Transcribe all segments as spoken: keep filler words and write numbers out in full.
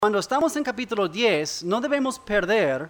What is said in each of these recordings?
Cuando estamos en capítulo diez, no debemos perder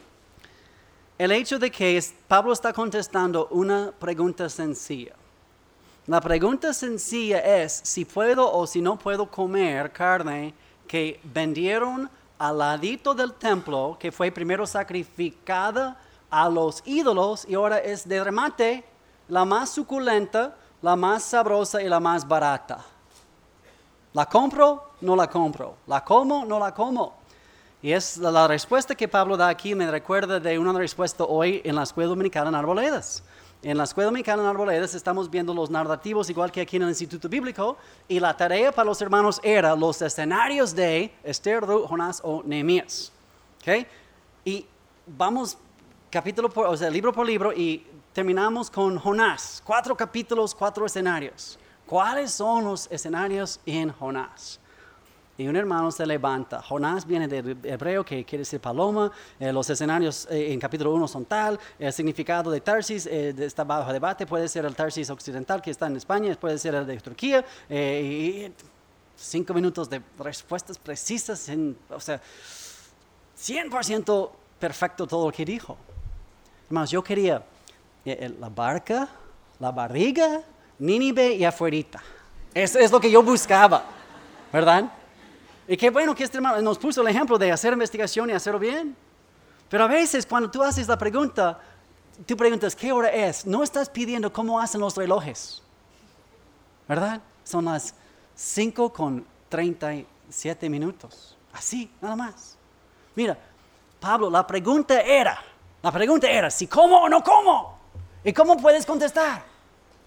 el hecho de que Pablo está contestando una pregunta sencilla. La pregunta sencilla es si puedo o si no puedo comer carne que vendieron al ladito del templo, que fue primero sacrificada a los ídolos y ahora es de remate la más suculenta, la más sabrosa y la más barata. ¿La compro? No la compro. ¿La como? No la como. Y es la, la respuesta que Pablo da aquí me recuerda de una respuesta hoy en la Escuela Dominicana en Arboledas. En la Escuela Dominicana en Arboledas estamos viendo los narrativos igual que aquí en el Instituto Bíblico y la tarea para los hermanos era los escenarios de Esther, Ruth, Jonás o Nehemías. ¿Okay? Y vamos capítulo por, o sea, libro por libro y terminamos con Jonás. Cuatro capítulos, cuatro escenarios. ¿Cuáles son los escenarios en Jonás? Y un hermano se levanta. Jonás viene del hebreo que quiere decir paloma. Eh, los escenarios eh, en capítulo uno son tal. El significado de Tarsis eh, está bajo debate. Puede ser el Tarsis occidental que está en España. Puede ser el de Turquía. Eh, y cinco minutos de respuestas precisas. En, o sea, cien por ciento perfecto todo lo que dijo. Hermanos, yo quería eh, la barca, la barriga, Nínive y afuerita. Eso es lo que yo buscaba, ¿verdad? Y qué bueno que este hermano nos puso el ejemplo de hacer investigación y hacerlo bien. Pero a veces cuando tú haces la pregunta, tú preguntas, ¿qué hora es? No estás pidiendo cómo hacen los relojes, ¿verdad? Son las cinco con treinta y siete minutos. Así, nada más. Mira, Pablo, la pregunta era, la pregunta era, si como o no como. ¿Y cómo puedes contestar?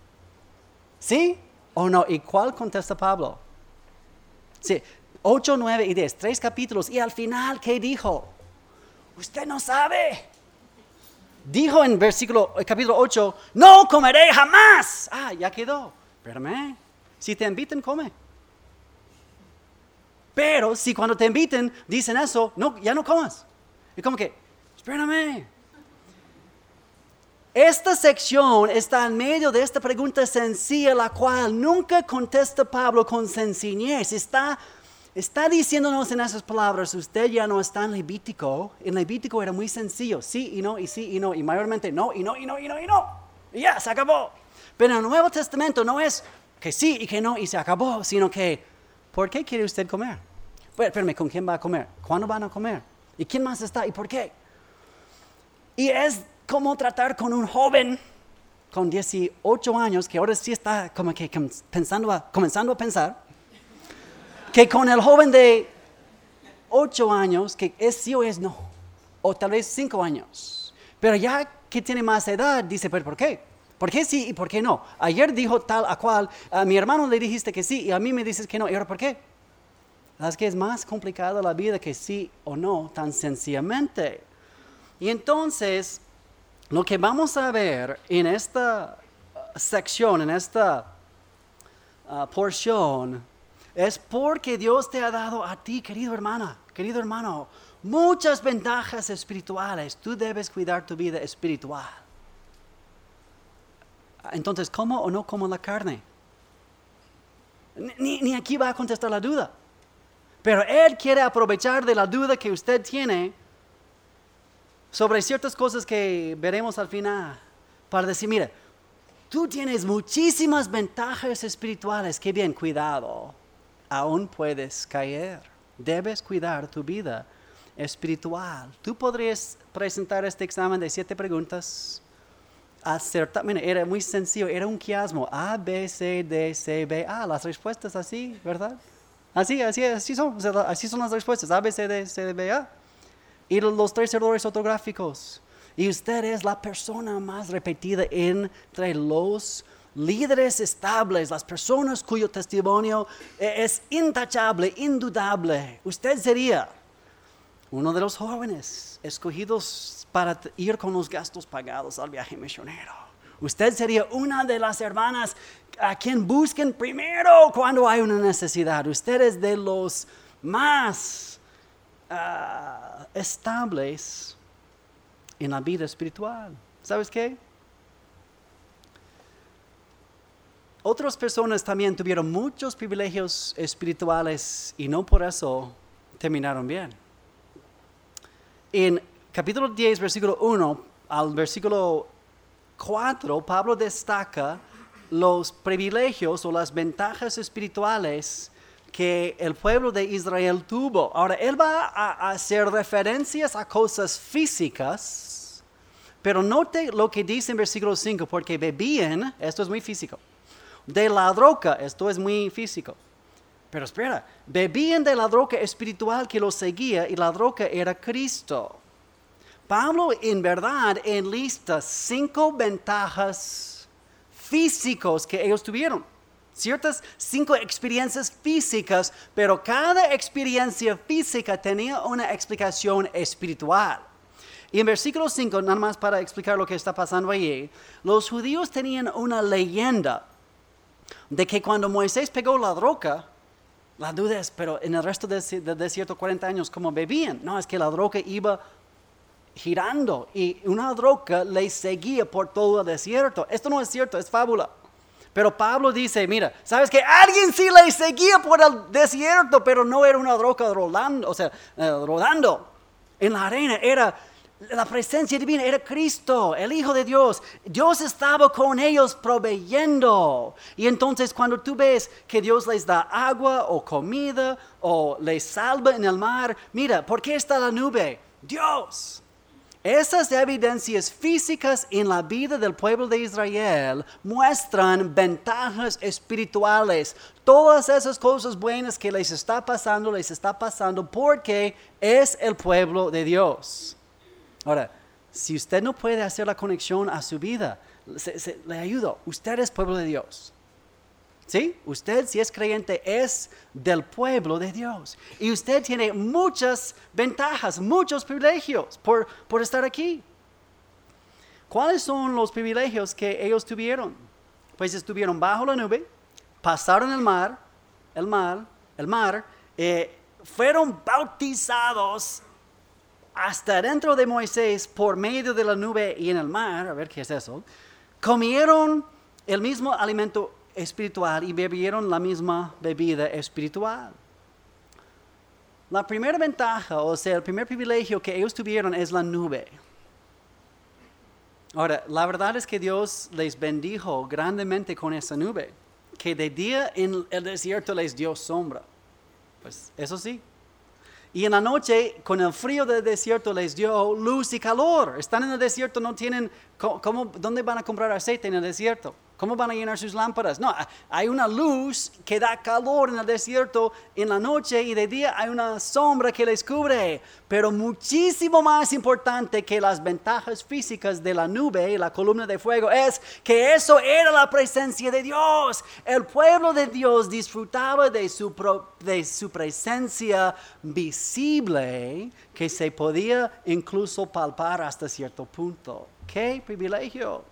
¿Sí o no? ¿Y cuál contesta Pablo? Sí, ocho, nueve y diez, tres capítulos. Y al final, ¿qué dijo? Usted no sabe. Dijo en versículo, capítulo ocho, no comeré jamás. Ah, ya quedó. Espérame, si te inviten, come. Pero si cuando te inviten dicen eso, no, ya no comas. Y como que, espérame. Esta sección está en medio de esta pregunta sencilla, la cual nunca contesta Pablo con sencillez. Está, está diciéndonos en esas palabras, usted ya no está en Levítico. En Levítico era muy sencillo, sí y no, y sí y no, y mayormente no, y no, y no, y no, y no. Y ya, se acabó. Pero en el Nuevo Testamento no es que sí y que no, y se acabó, sino que, ¿por qué quiere usted comer? Bueno, espérame, ¿con quién va a comer? ¿Cuándo van a comer? ¿Y quién más está? ¿Y por qué? Y es como tratar con un joven con dieciocho años, que ahora sí está como que pensando a, comenzando a pensar, que con el joven de ocho años, que es sí o es no, o tal vez cinco años. Pero ya que tiene más edad, dice, ¿pero por qué? ¿Por qué sí y por qué no? Ayer dijo tal a cual, a mi hermano le dijiste que sí y a mí me dices que no, ¿y ahora por qué? Es que es más complicada la vida que sí o no, tan sencillamente. Y entonces, lo que vamos a ver en esta sección, en esta uh, porción, es porque Dios te ha dado a ti, querido hermana, querido hermano, muchas ventajas espirituales. Tú debes cuidar tu vida espiritual. Entonces, ¿cómo o no como la carne? Ni, ni aquí va a contestar la duda. Pero Él quiere aprovechar de la duda que usted tiene sobre ciertas cosas que veremos al final, para decir, mira, tú tienes muchísimas ventajas espirituales, qué bien, cuidado, aún puedes caer, debes cuidar tu vida espiritual. Tú podrías presentar este examen de siete preguntas, acertar, mira, era muy sencillo, era un quiasmo, A, B, C, D, C, B, A, las respuestas así, ¿verdad? Así, así, así son, o sea, así son las respuestas, A, B, C, D, C, D, B, A. Y los tres errores ortográficos. Y usted es la persona más repetida entre los líderes estables, las personas cuyo testimonio es intachable, indudable. Usted sería uno de los jóvenes escogidos para ir con los gastos pagados al viaje misionero. Usted sería una de las hermanas a quien busquen primero cuando hay una necesidad. Usted es de los más Uh, estables en la vida espiritual. ¿Sabes qué? Otras personas también tuvieron muchos privilegios espirituales y no por eso terminaron bien. En capítulo diez, versículo uno al versículo cuatro, Pablo destaca los privilegios o las ventajas espirituales que el pueblo de Israel tuvo. Ahora, él va a, a hacer referencias a cosas físicas, pero note lo que dice en versículo cinco, porque bebían, esto es muy físico, de la droga, esto es muy físico. Pero espera, bebían de la droga espiritual que los seguía y la droga era Cristo. Pablo en verdad enlista cinco ventajas físicos que ellos tuvieron. Ciertas cinco experiencias físicas, pero cada experiencia física tenía una explicación espiritual. Y en versículo cinco, nada más para explicar lo que está pasando allí, los judíos tenían una leyenda de que cuando Moisés pegó la droga, la duda es, pero en el resto del de desierto cuarenta años, ¿cómo bebían? No, es que la droga iba girando y una droga les seguía por todo el desierto. Esto no es cierto, es fábula. Pero Pablo dice, mira, ¿sabes que alguien sí les seguía por el desierto, pero no era una droga rodando, o sea, eh, rodando en la arena? Era la presencia divina, era Cristo, el Hijo de Dios. Dios estaba con ellos proveyendo. Y entonces cuando tú ves que Dios les da agua o comida o les salva en el mar, mira, ¿por qué está la nube? Dios. Esas evidencias físicas en la vida del pueblo de Israel muestran ventajas espirituales. Todas esas cosas buenas que les está pasando, les está pasando porque es el pueblo de Dios. Ahora, si usted no puede hacer la conexión a su vida, se, se, le ayudo. Usted es pueblo de Dios. ¿Sí? Usted, si es creyente, es del pueblo de Dios. Y usted tiene muchas ventajas, muchos privilegios por, por estar aquí. ¿Cuáles son los privilegios que ellos tuvieron? Pues estuvieron bajo la nube, pasaron el mar, el mar, el mar, eh, fueron bautizados hasta dentro de Moisés por medio de la nube y en el mar. A ver, ¿qué es eso? Comieron el mismo alimento espiritual y bebieron la misma bebida espiritual. La primera ventaja, o sea, el primer privilegio que ellos tuvieron es la nube. Ahora, la verdad es que Dios les bendijo grandemente con esa nube, que de día en el desierto les dio sombra. Pues eso sí. Y en la noche, con el frío del desierto, les dio luz y calor. Están en el desierto, no tienen, ¿cómo, ¿dónde van a comprar aceite en el desierto? ¿Cómo van a llenar sus lámparas? No, hay una luz que da calor en el desierto en la noche y de día hay una sombra que les cubre. Pero muchísimo más importante que las ventajas físicas de la nube y la columna de fuego es que eso era la presencia de Dios. El pueblo de Dios disfrutaba de su, pro, de su presencia visible que se podía incluso palpar hasta cierto punto. ¡Qué privilegio!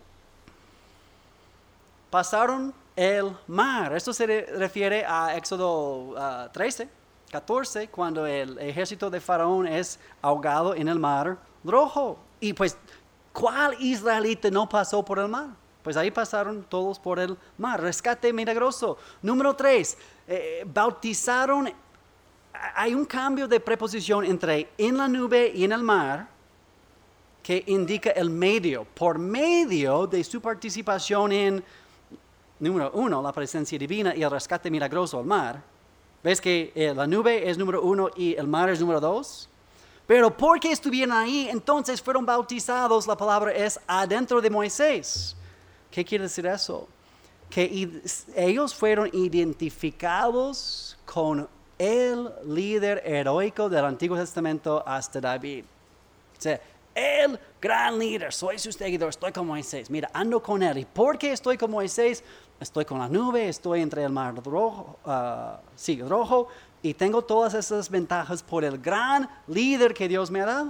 Pasaron el mar. Esto se refiere a Éxodo uh, trece, catorce, cuando el ejército de Faraón es ahogado en el mar rojo. Y pues, ¿cuál israelita no pasó por el mar? Pues ahí pasaron todos por el mar. Rescate milagroso. Número tres, eh, bautizaron. Hay un cambio de preposición entre en la nube y en el mar que indica el medio. Por medio de su participación en número uno, la presencia divina y el rescate milagroso al mar. ¿Ves que eh, la nube es número uno y el mar es número dos? Pero porque estuvieron ahí, entonces fueron bautizados. La palabra es adentro de Moisés. ¿Qué quiere decir eso? Que ellos fueron identificados con el líder heroico del Antiguo Testamento hasta David. O sea, el gran líder, soy su seguidor, estoy con Moisés. Mira, ando con él. ¿Y por qué estoy con Moisés? Estoy con la nube, estoy entre el mar rojo, uh, sí, rojo, y tengo todas esas ventajas por el gran líder que Dios me ha dado.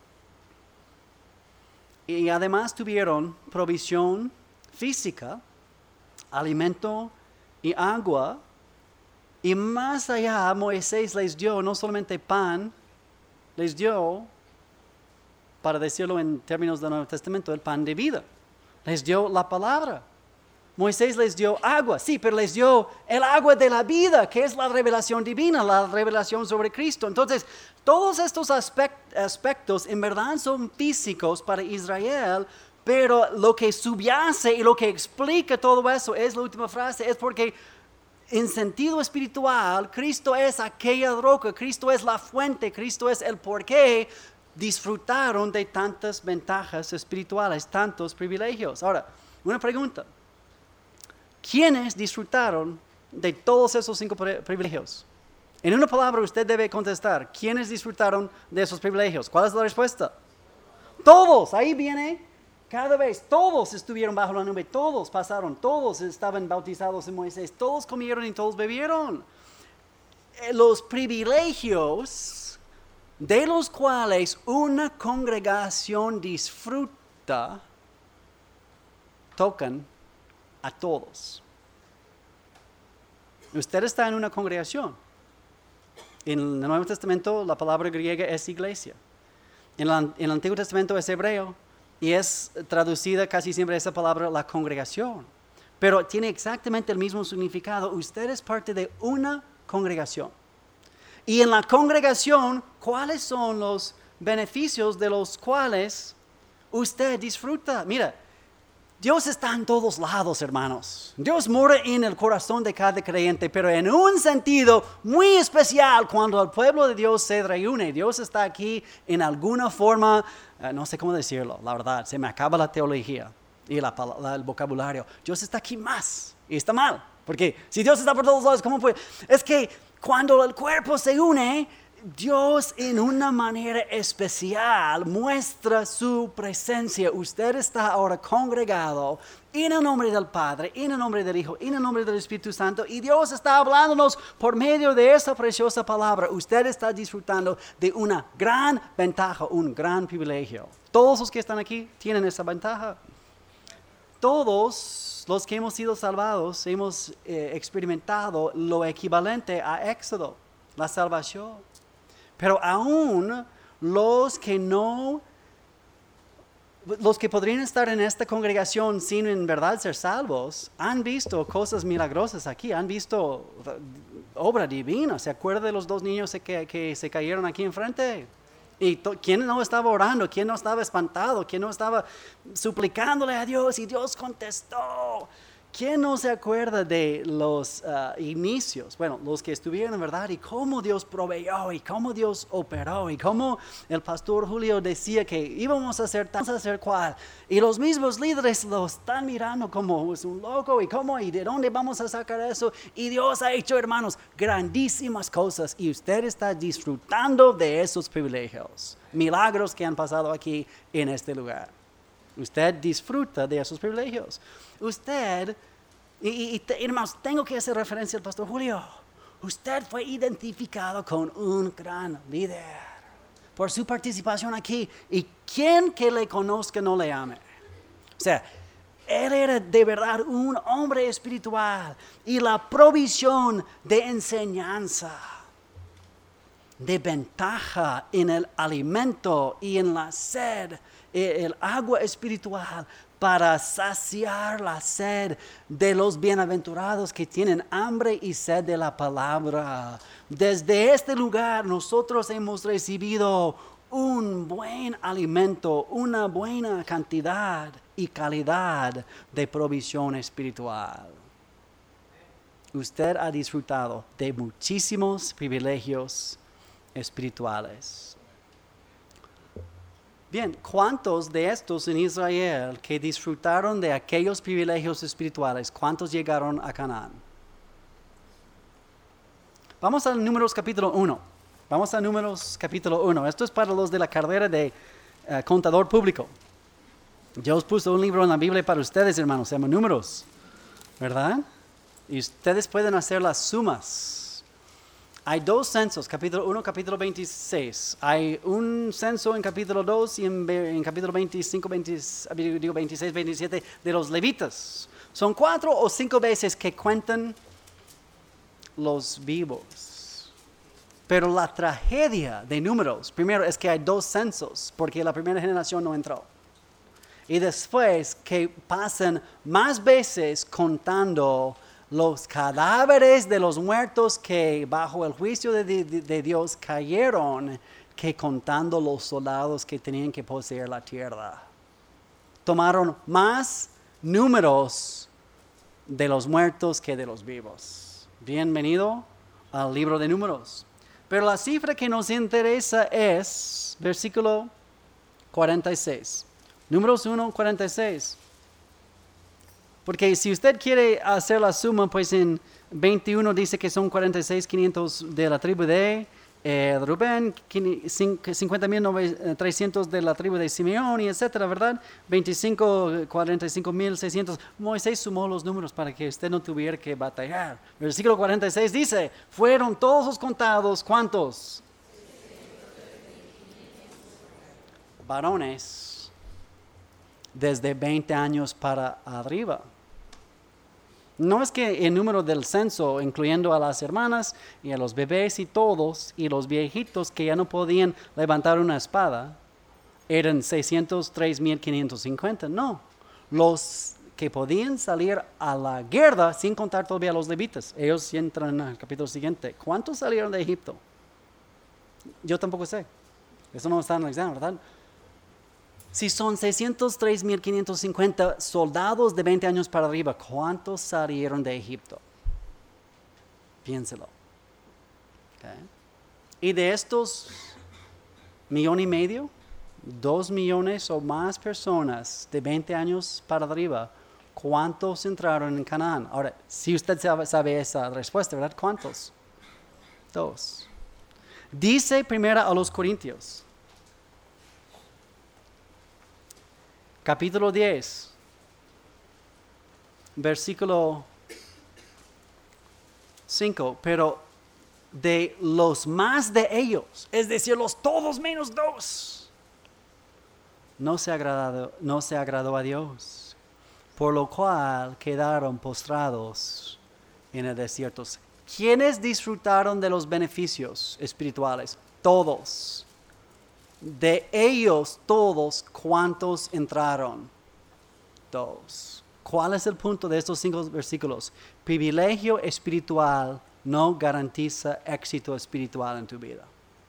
Y además tuvieron provisión física, alimento y agua. Y más allá, Moisés les dio no solamente pan, les dio, para decirlo en términos del Nuevo Testamento, el pan de vida. Les dio la palabra. Moisés les dio agua, sí, pero les dio el agua de la vida, que es la revelación divina, la revelación sobre Cristo. Entonces, todos estos aspect- aspectos en verdad son físicos para Israel, pero lo que subyace y lo que explica todo eso es la última frase, es porque en sentido espiritual, Cristo es aquella roca, Cristo es la fuente, Cristo es el porqué disfrutaron de tantas ventajas espirituales, tantos privilegios. Ahora, una pregunta. ¿Quiénes disfrutaron de todos esos cinco privilegios? En una palabra usted debe contestar, ¿quiénes disfrutaron de esos privilegios? ¿Cuál es la respuesta? Todos, ahí viene, cada vez, todos estuvieron bajo la nube, todos pasaron, todos estaban bautizados en Moisés, todos comieron y todos bebieron. Los privilegios de los cuales una congregación disfruta, tocan a todos. Usted está en una congregación. En el Nuevo Testamento la palabra griega es iglesia. En, la, en el Antiguo Testamento es hebreo y es traducida casi siempre esa palabra la congregación. Pero tiene exactamente el mismo significado. Usted es parte de una congregación. Y en la congregación, ¿cuáles son los beneficios de los cuales usted disfruta? Mira, Dios está en todos lados, hermanos. Dios mora en el corazón de cada creyente, pero en un sentido muy especial cuando el pueblo de Dios se reúne. Dios está aquí en alguna forma, uh, no sé cómo decirlo, la verdad, se me acaba la teología y la, la, el vocabulario. Dios está aquí más y está mal, porque si Dios está por todos lados, ¿cómo puede? Es que cuando el cuerpo se une, Dios en una manera especial muestra su presencia. Usted está ahora congregado en el nombre del Padre, en el nombre del Hijo, en el nombre del Espíritu Santo. Y Dios está hablándonos por medio de esa preciosa palabra. Usted está disfrutando de una gran ventaja, un gran privilegio. Todos los que están aquí tienen esa ventaja. Todos los que hemos sido salvados hemos eh, experimentado lo equivalente a Éxodo, la salvación. Pero aún los que no, los que podrían estar en esta congregación sin en verdad ser salvos, han visto cosas milagrosas aquí, han visto obra divina. ¿Se acuerda de los dos niños que, que se cayeron aquí enfrente? ¿Y to, quién no estaba orando? ¿Quién no estaba espantado? ¿Quién no estaba suplicándole a Dios? Y Dios contestó. ¿Quién no se acuerda de los uh, inicios? Bueno, los que estuvieron en verdad y cómo Dios proveyó y cómo Dios operó y cómo el pastor Julio decía que íbamos a hacer tal, a hacer cual. Y los mismos líderes lo están mirando como es un loco y cómo y de dónde vamos a sacar eso. Y Dios ha hecho, hermanos, grandísimas cosas y usted está disfrutando de esos privilegios. Milagros que han pasado aquí en este lugar. Usted disfruta de esos privilegios. Usted, y, y, y hermanos, tengo que hacer referencia al pastor Julio. Usted fue identificado con un gran líder por su participación aquí. Y quien que le conozca no le ame. O sea, él era de verdad un hombre espiritual. Y la provisión de enseñanza, de ventaja en el alimento y en la sed, el agua espiritual para saciar la sed de los bienaventurados que tienen hambre y sed de la palabra. Desde este lugar nosotros hemos recibido un buen alimento, una buena cantidad y calidad de provisión espiritual. Usted ha disfrutado de muchísimos privilegios espirituales. Bien, ¿cuántos de estos en Israel que disfrutaron de aquellos privilegios espirituales, cuántos llegaron a Canaán? Vamos a Números capítulo uno. Vamos a Números capítulo uno. Esto es para los de la carrera de uh, contador público. Dios puso un libro en la Biblia para ustedes, hermanos, se llama Números, ¿verdad? Y ustedes pueden hacer las sumas. Hay dos censos, capítulo uno, capítulo veintiséis. Hay un censo en capítulo dos y en, en capítulo veinticinco, veinte, digo veintiséis, veintisiete de los levitas. Son cuatro o cinco veces que cuentan los vivos. Pero la tragedia de Números, primero es que hay dos censos, porque la primera generación no entró. Y después que pasan más veces contando los cadáveres de los muertos que bajo el juicio de, de, de Dios cayeron, que contando los soldados que tenían que poseer la tierra. Tomaron más números de los muertos que de los vivos. Bienvenido al libro de Números. Pero la cifra que nos interesa es versículo cuarenta y seis. Números uno, cuarenta y seis. Porque si usted quiere hacer la suma, pues en veintiuno dice que son cuarenta y seis, quinientos de la tribu de eh, Rubén, cincuenta mil trescientos de la tribu de Simeón, y etcétera, ¿verdad? veinticinco, cuarenta y cinco mil seiscientos. Moisés sumó los números para que usted no tuviera que batallar. Versículo cuarenta y seis dice, fueron todos contados, ¿cuántos? Varones desde veinte años para arriba. No es que el número del censo, incluyendo a las hermanas y a los bebés y todos, y los viejitos que ya no podían levantar una espada, eran seiscientos tres mil quinientos cincuenta. No, los que podían salir a la guerra, sin contar todavía a los levitas, ellos entran en el capítulo siguiente. ¿Cuántos salieron de Egipto? Yo tampoco sé. Eso no está en el examen, ¿verdad? Si son seiscientos tres mil quinientos cincuenta soldados de veinte años para arriba, ¿cuántos salieron de Egipto? Piénselo. Okay. Y de estos millón y medio, dos millones o más personas de veinte años para arriba, ¿cuántos entraron en Canaán? Ahora, si usted sabe, sabe esa respuesta, ¿verdad? ¿Cuántos? Dos. Dice primero a los Corintios, capítulo diez, versículo cinco, pero de los más de ellos, es decir, los todos menos dos, no se agradó, no se agradó a Dios, por lo cual quedaron postrados en el desierto. ¿Quiénes disfrutaron de los beneficios espirituales? Todos. De ellos todos, ¿cuántos entraron? Dos. ¿Cuál es el punto de estos cinco versículos? Privilegio espiritual no garantiza éxito espiritual en tu vida.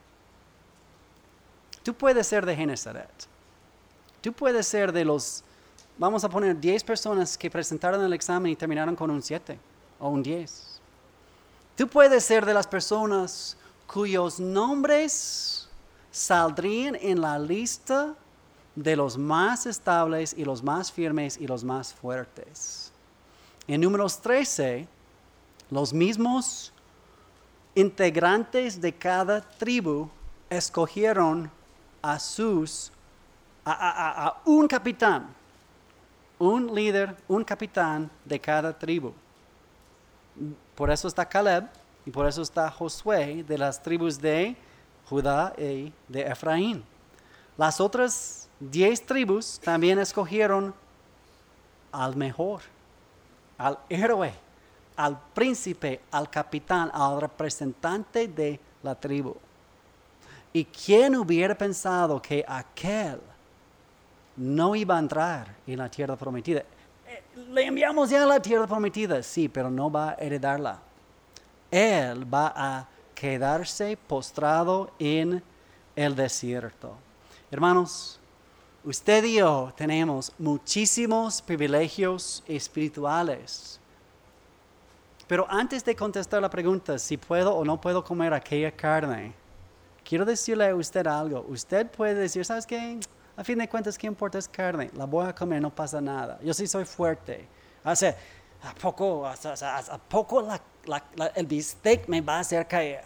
Tú puedes ser de Genesaret. Tú puedes ser de los, vamos a poner diez personas que presentaron el examen y terminaron con un siete o un diez. Tú puedes ser de las personas cuyos nombres saldrían en la lista de los más estables y los más firmes y los más fuertes. En Números trece, los mismos integrantes de cada tribu escogieron a sus, a, a, a un capitán, un líder, un capitán de cada tribu. Por eso está Caleb y por eso está Josué de las tribus de Judá y de Efraín. Las otras diez tribus también escogieron al mejor, al héroe, al príncipe, al capitán, al representante de la tribu. ¿Y quién hubiera pensado que aquel no iba a entrar en la tierra prometida? Le enviamos ya a la tierra prometida, sí, pero no va a heredarla. Él va a quedarse postrado en el desierto. Hermanos, usted y yo tenemos muchísimos privilegios espirituales. Pero antes de contestar la pregunta si puedo o no puedo comer aquella carne, quiero decirle a usted algo. Usted puede decir, ¿sabes qué? A fin de cuentas, ¿qué importa? Es carne. La voy a comer, no pasa nada. Yo sí soy fuerte. O sea, ¿a poco, a, a, a poco la, la, la, el bistec me va a hacer caer?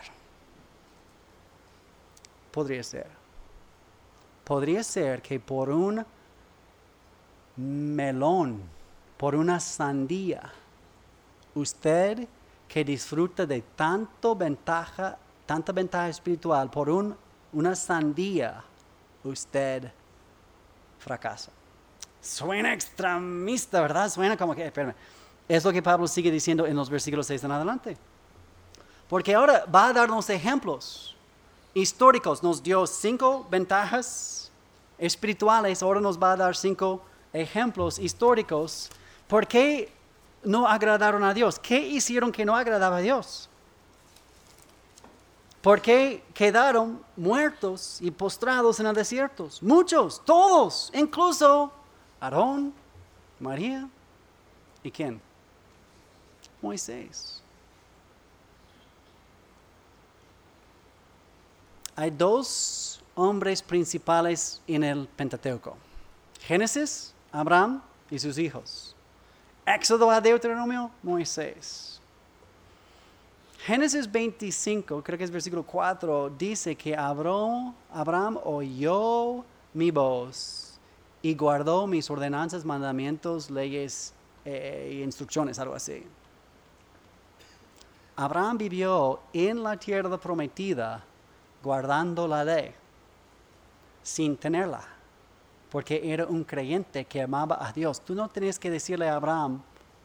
Podría ser. Podría ser que por un melón, por una sandía, usted que disfruta de tanto ventaja, tanta ventaja espiritual, por un, una sandía, usted fracasa. Suena extremista, ¿verdad? Suena como que, espérame, es lo que Pablo sigue diciendo en los versículos seis en adelante. Porque ahora va a darnos ejemplos históricos. Nos dio cinco ventajas espirituales, ahora nos va a dar cinco ejemplos históricos, ¿por qué no agradaron a Dios? ¿Qué hicieron que no agradaba a Dios? ¿Por qué quedaron muertos y postrados en el desierto? Muchos, todos, incluso Aarón, María, ¿y quién? Moisés. Hay dos hombres principales en el Pentateuco. Génesis, Abraham y sus hijos. Éxodo a Deuteronomio, Moisés. Génesis veinticinco, creo que es versículo cuatro, dice que Abraham, Abraham oyó mi voz y guardó mis ordenanzas, mandamientos, leyes e eh, instrucciones, algo así. Abraham vivió en la tierra prometida guardando la ley, sin tenerla, porque era un creyente que amaba a Dios. Tú no tenías que decirle a Abraham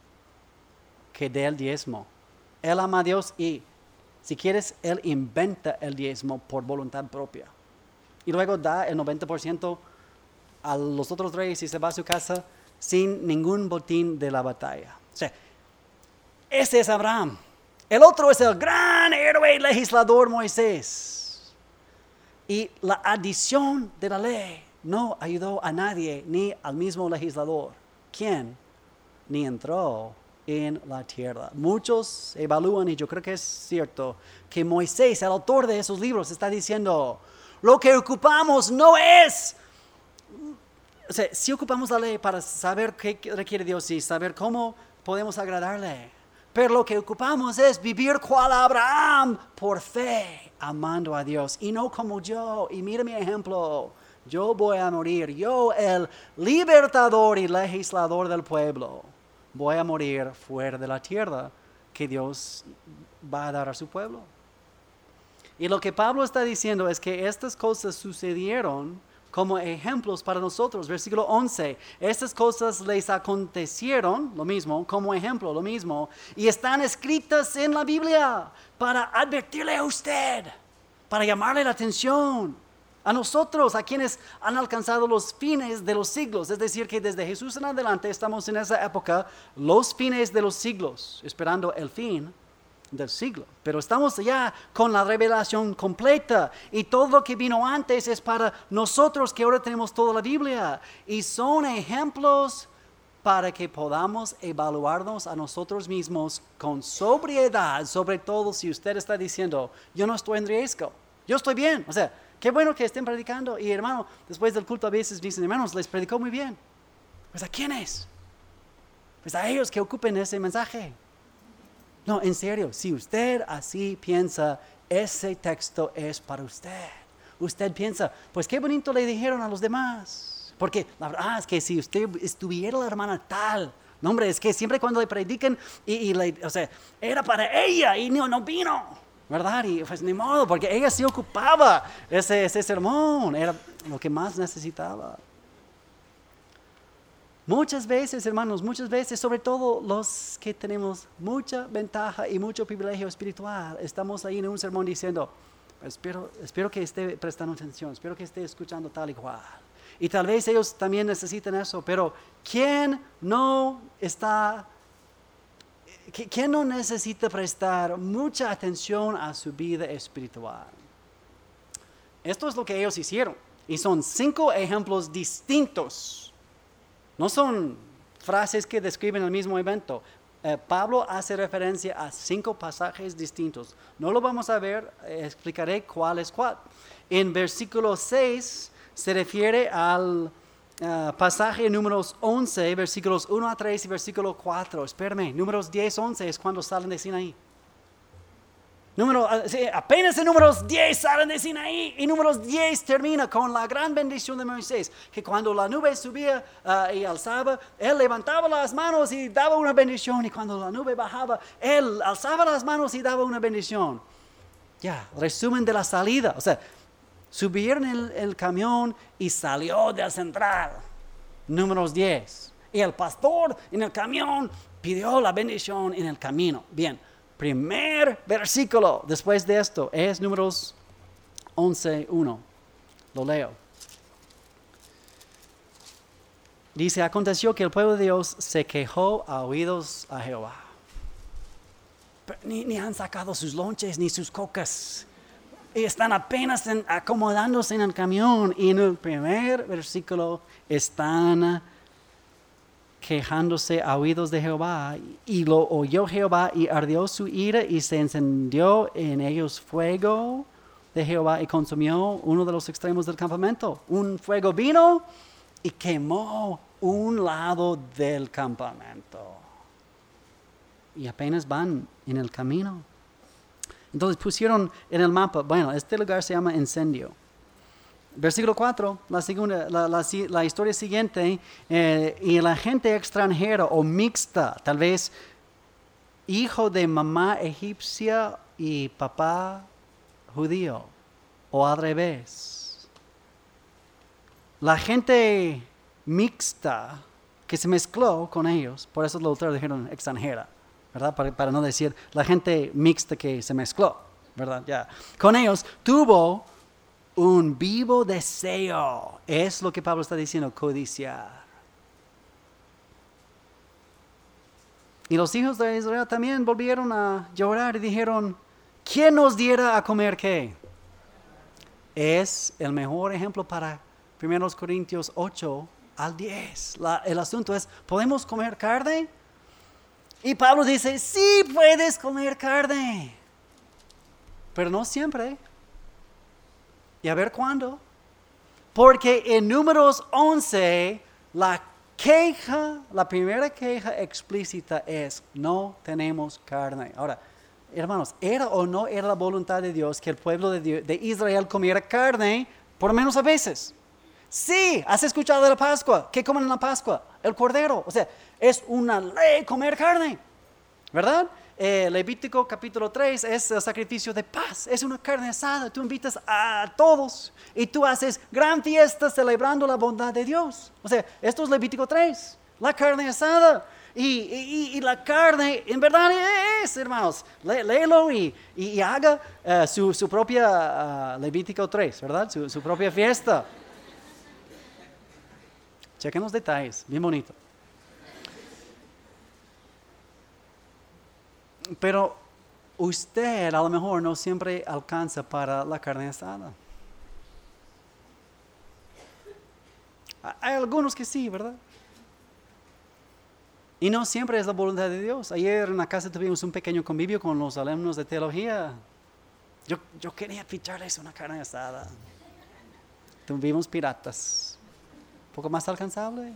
que dé el diezmo. Él ama a Dios y, si quieres, él inventa el diezmo por voluntad propia. Y luego da el noventa por ciento a los otros reyes y se va a su casa sin ningún botín de la batalla. O sea, ese es Abraham. El otro es el gran héroe legislador Moisés. Y la adición de la ley no ayudó a nadie, ni al mismo legislador. ¿Quién? Ni entró en la tierra. Muchos evalúan, y yo creo que es cierto, que Moisés, el autor de esos libros, está diciendo, lo que ocupamos no es... O sea, si ocupamos la ley para saber qué requiere Dios y saber cómo podemos agradarle, pero lo que ocupamos es vivir cual Abraham, por fe, amando a Dios, y no como yo. Y mira mi ejemplo, yo voy a morir, yo el libertador y legislador del pueblo, voy a morir fuera de la tierra que Dios va a dar a su pueblo. Y lo que Pablo está diciendo es que estas cosas sucedieron como ejemplos para nosotros. Versículo once, estas cosas les acontecieron, lo mismo, como ejemplo, lo mismo, y están escritas en la Biblia para advertirle a usted, para llamarle la atención a nosotros, a quienes han alcanzado los fines de los siglos. Es decir, que desde Jesús en adelante estamos en esa época, los fines de los siglos, esperando el fin del siglo. Pero estamos ya con la revelación completa, y todo lo que vino antes es para nosotros que ahora tenemos toda la Biblia, y son ejemplos para que podamos evaluarnos a nosotros mismos con sobriedad, sobre todo si usted está diciendo, yo no estoy en riesgo, yo estoy bien. O sea, qué bueno que estén predicando, y hermano, después del culto a veces dicen, hermanos, les predicó muy bien. Pues ¿a quiénes? Pues a ellos que ocupen ese mensaje. No, en serio, si usted así piensa, ese texto es para usted. Usted piensa, pues qué bonito le dijeron a los demás. Porque la verdad es que si usted estuviera la hermana tal, no hombre, es que siempre cuando le predican, y, y le, o sea, era para ella y no, no vino, ¿verdad? Y pues ni modo, porque ella sí ocupaba ese, ese sermón, era lo que más necesitaba. Muchas veces, hermanos, muchas veces, sobre todo los que tenemos mucha ventaja y mucho privilegio espiritual, estamos ahí en un sermón diciendo, espero, espero que esté prestando atención, espero que esté escuchando tal y cual. Y tal vez ellos también necesitan eso, pero ¿quién no está, quién no necesita prestar mucha atención a su vida espiritual? Esto es lo que ellos hicieron, y son cinco ejemplos distintos. No son frases que describen el mismo evento. Eh, Pablo hace referencia a cinco pasajes distintos. No lo vamos a ver, eh, explicaré cuál es cuál. En versículo seis se refiere al uh, pasaje números once, versículos uno a tres y versículo cuatro. Espérame, números diez, once es cuando salen de Sinaí. Número, sí, apenas en números diez salen de Sinaí, y números diez termina con la gran bendición de Moisés, que cuando la nube subía uh, y alzaba, él levantaba las manos y daba una bendición, y cuando la nube bajaba, él alzaba las manos y daba una bendición. Ya, resumen de la salida, o sea, subieron el, el camión y salió del central, números diez, y el pastor en el camión pidió la bendición en el camino. Bien. Primer versículo después de esto es números once, uno. Lo leo. Dice, aconteció que el pueblo de Dios se quejó a oídos a Jehová. Pero ni, ni han sacado sus lonches ni sus cocas. Y están apenas en, acomodándose en el camión. Y en el primer versículo están quejándose a oídos de Jehová. Y lo oyó Jehová y ardió su ira y se encendió en ellos fuego de Jehová y consumió uno de los extremos del campamento. Un fuego vino y quemó un lado del campamento. Y apenas van en el camino. Entonces pusieron en el mapa, bueno, este lugar se llama incendio. Versículo cuatro, la, segunda, la, la, la historia siguiente, eh, y la gente extranjera o mixta, tal vez hijo de mamá egipcia y papá judío, o al revés. La gente mixta que se mezcló con ellos, por eso los autores dijeron extranjera, ¿verdad? Para, para no decir la gente mixta que se mezcló, ¿verdad? Ya. Con ellos tuvo un vivo deseo. Es lo que Pablo está diciendo, codiciar. Y los hijos de Israel también volvieron a llorar y dijeron, ¿quién nos diera a comer qué? Es el mejor ejemplo para primero Corintios ocho al diez. La, el asunto es, ¿podemos comer carne? Y Pablo dice, sí puedes comer carne, pero no siempre. Y a ver cuándo. Porque en Números once, la queja, la primera queja explícita es, no tenemos carne. Ahora, hermanos, ¿era o no era la voluntad de Dios que el pueblo de, Dios, de Israel comiera carne, por lo menos a veces? Sí, ¿has escuchado de la Pascua? ¿Qué comen en la Pascua? El cordero. O sea, es una ley comer carne, ¿verdad? Eh, Levítico capítulo tres es el sacrificio de paz, es una carne asada. Tú invitas a todos y tú haces gran fiesta celebrando la bondad de Dios. O sea, esto es Levítico tres, la carne asada. Y, y, y la carne, en verdad es, hermanos, lé, léelo y, y, y haga uh, su, su propia uh, Levítico tres, ¿verdad? Su, su propia fiesta. Chequen los detalles, bien bonito. Pero usted a lo mejor no siempre alcanza para la carne asada. Hay algunos que sí, ¿verdad? Y no siempre es la voluntad de Dios. Ayer en la casa tuvimos un pequeño convivio con los alumnos de teología. Yo, yo quería ficharles una carne asada. Tuvimos piratas. Un poco más alcanzable.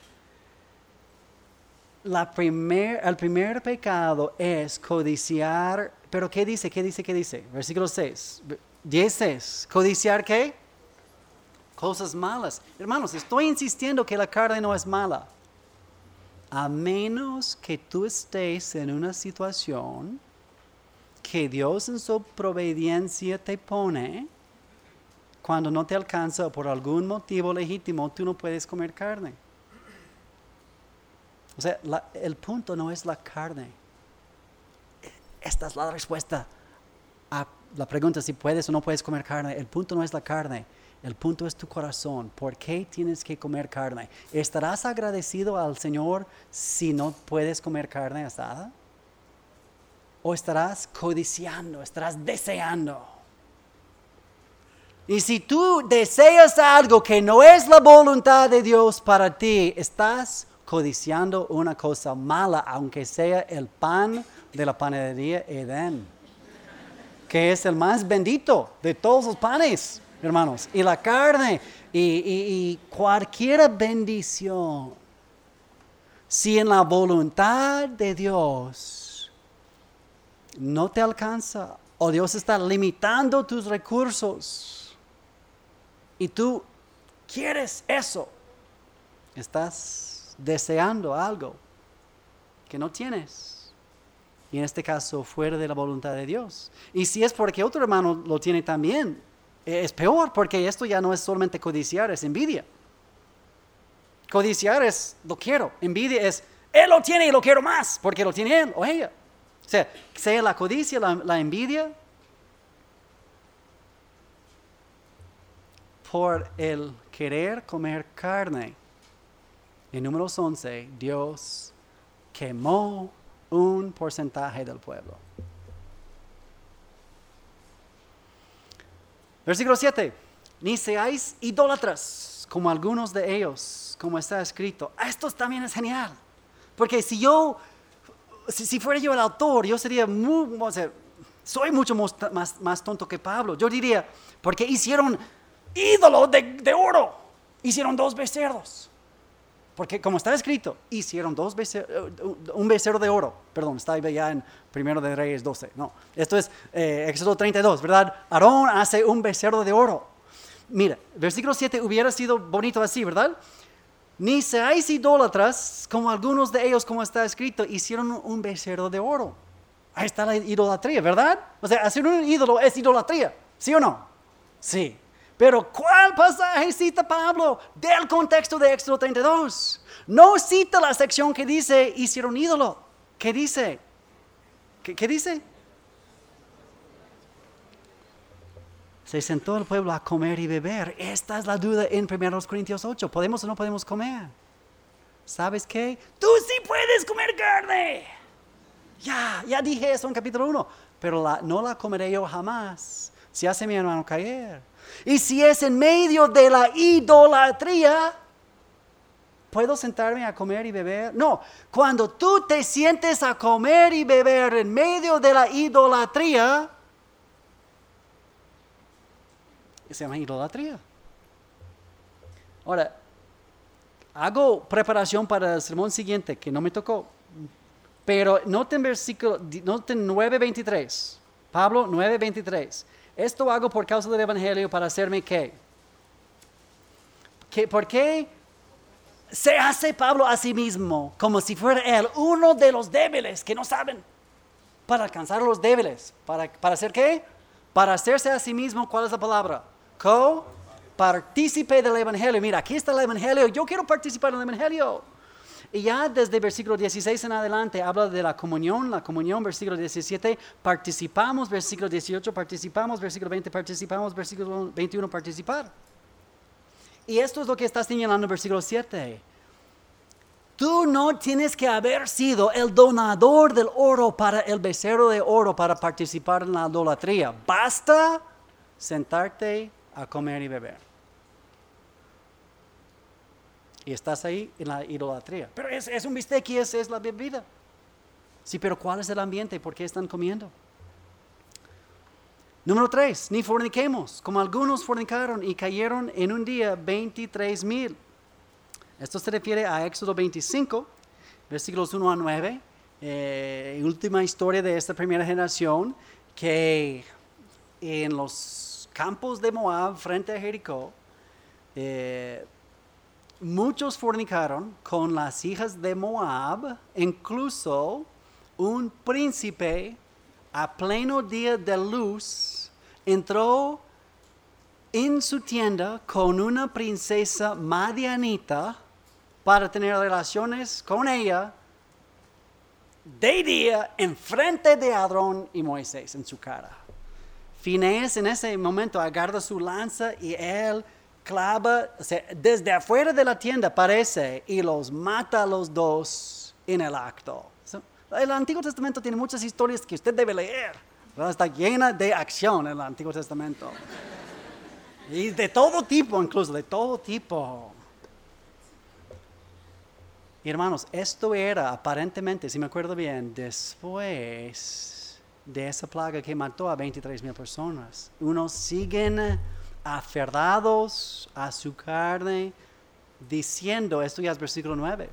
La primer, el primer pecado es codiciar. ¿Pero qué dice? ¿Qué dice? ¿Qué dice? Versículo seis. diez. ¿Codiciar qué? Cosas malas. Hermanos, estoy insistiendo que la carne no es mala. A menos que tú estés en una situación que Dios en su providencia te pone, cuando no te alcanza o por algún motivo legítimo, tú no puedes comer carne. O sea, la, el punto no es la carne. Esta es la respuesta a la pregunta si puedes o no puedes comer carne. El punto no es la carne. El punto es tu corazón. ¿Por qué tienes que comer carne? ¿Estarás agradecido al Señor si no puedes comer carne asada? ¿O estarás codiciando, estarás deseando? Y si tú deseas algo que no es la voluntad de Dios para ti, estás codiciando una cosa mala, aunque sea el pan de la panadería Edén, que es el más bendito de todos los panes, hermanos, y la carne y, y, y cualquier bendición. Si en la voluntad de Dios no te alcanza o Dios está limitando tus recursos y tú quieres eso, estás deseando algo que no tienes. Y en este caso, fuera de la voluntad de Dios. Y si es porque otro hermano lo tiene también, es peor, porque esto ya no es solamente codiciar, es envidia. Codiciar es, lo quiero. Envidia es, él lo tiene y lo quiero más, porque lo tiene él o ella. O sea, sea la codicia, la, la envidia, por el querer comer carne, En números once, Dios quemó un porcentaje del pueblo. Versículo siete. Ni seáis idólatras como algunos de ellos, como está escrito. Esto también es genial. Porque si yo, si, si fuera yo el autor, yo sería muy, o sea, soy mucho más, más, más tonto que Pablo. Yo diría, porque hicieron ídolo de, de oro. Hicieron dos becerros. Porque como está escrito, hicieron dos becerros, un becerro de oro. Perdón, está ya en Primero de Reyes doce. No, esto es eh, Éxodo treinta y dos, ¿verdad? Aarón hace un becerro de oro. Mira, versículo siete hubiera sido bonito así, ¿verdad? Ni seáis idólatras, como algunos de ellos, como está escrito, hicieron un becerro de oro. Ahí está la idolatría, ¿verdad? O sea, hacer un ídolo es idolatría, ¿sí o no? Sí. Pero ¿cuál pasaje cita Pablo del contexto de Éxodo treinta y dos? No cita la sección que dice, hicieron ídolo. ¿Qué dice? ¿Qué, qué dice? Se sentó el pueblo a comer y beber. Esta es la duda en primero Corintios ocho. ¿Podemos o no podemos comer? ¿Sabes qué? Tú sí puedes comer carne. Ya, ya dije eso en capítulo uno. Pero la, no la comeré yo jamás. Si hace mi hermano caer. Y si es en medio de la idolatría, ¿puedo sentarme a comer y beber? No, cuando tú te sientes a comer y beber en medio de la idolatría, se llama idolatría. Ahora, hago preparación para el sermón siguiente, que no me tocó. Pero noten versículo, noten nueve veintitrés. Pablo nueve veintitrés. Esto hago por causa del Evangelio para hacerme ¿qué? ¿Qué? ¿Por qué se hace Pablo a sí mismo como si fuera él uno de los débiles que no saben? Para alcanzar a los débiles. ¿Para, para hacer qué? Para hacerse a sí mismo, ¿cuál es la palabra? Co-partícipe del Evangelio. Mira, aquí está el Evangelio. Yo quiero participar en el Evangelio. Y ya desde versículo dieciséis en adelante habla de la comunión, la comunión, versículo diecisiete, participamos, versículo dieciocho, participamos, versículo veinte, participamos, versículo veintiuno, participar. Y esto es lo que está señalando en versículo siete. Tú no tienes que haber sido el donador del oro para el becerro de oro para participar en la idolatría. Basta sentarte a comer y beber. Y estás ahí en la idolatría. Pero es, es un bistec y esa es la bebida. Sí, pero ¿cuál es el ambiente? ¿Por qué están comiendo? Número tres, ni forniquemos, como algunos fornicaron y cayeron en un día veintitrés mil. Esto se refiere a Éxodo veinticinco, versículos uno a nueve. Eh, última historia de esta primera generación, que en los campos de Moab, frente a Jericó, eh, muchos fornicaron con las hijas de Moab, incluso un príncipe a pleno día de luz entró en su tienda con una princesa madianita para tener relaciones con ella de día en frente de Aarón y Moisés en su cara. Finés en ese momento agarra su lanza y él clava, o sea, desde afuera de la tienda parece, y los mata a los dos en el acto. El Antiguo Testamento tiene muchas historias que usted debe leer, ¿verdad? Está llena de acción en el Antiguo Testamento. Y de todo tipo, incluso, de todo tipo. Y hermanos, esto era aparentemente, si me acuerdo bien, después de esa plaga que mató a veintitrés mil personas. Unos siguen aferrados a su carne, diciendo, esto ya es versículo nueve,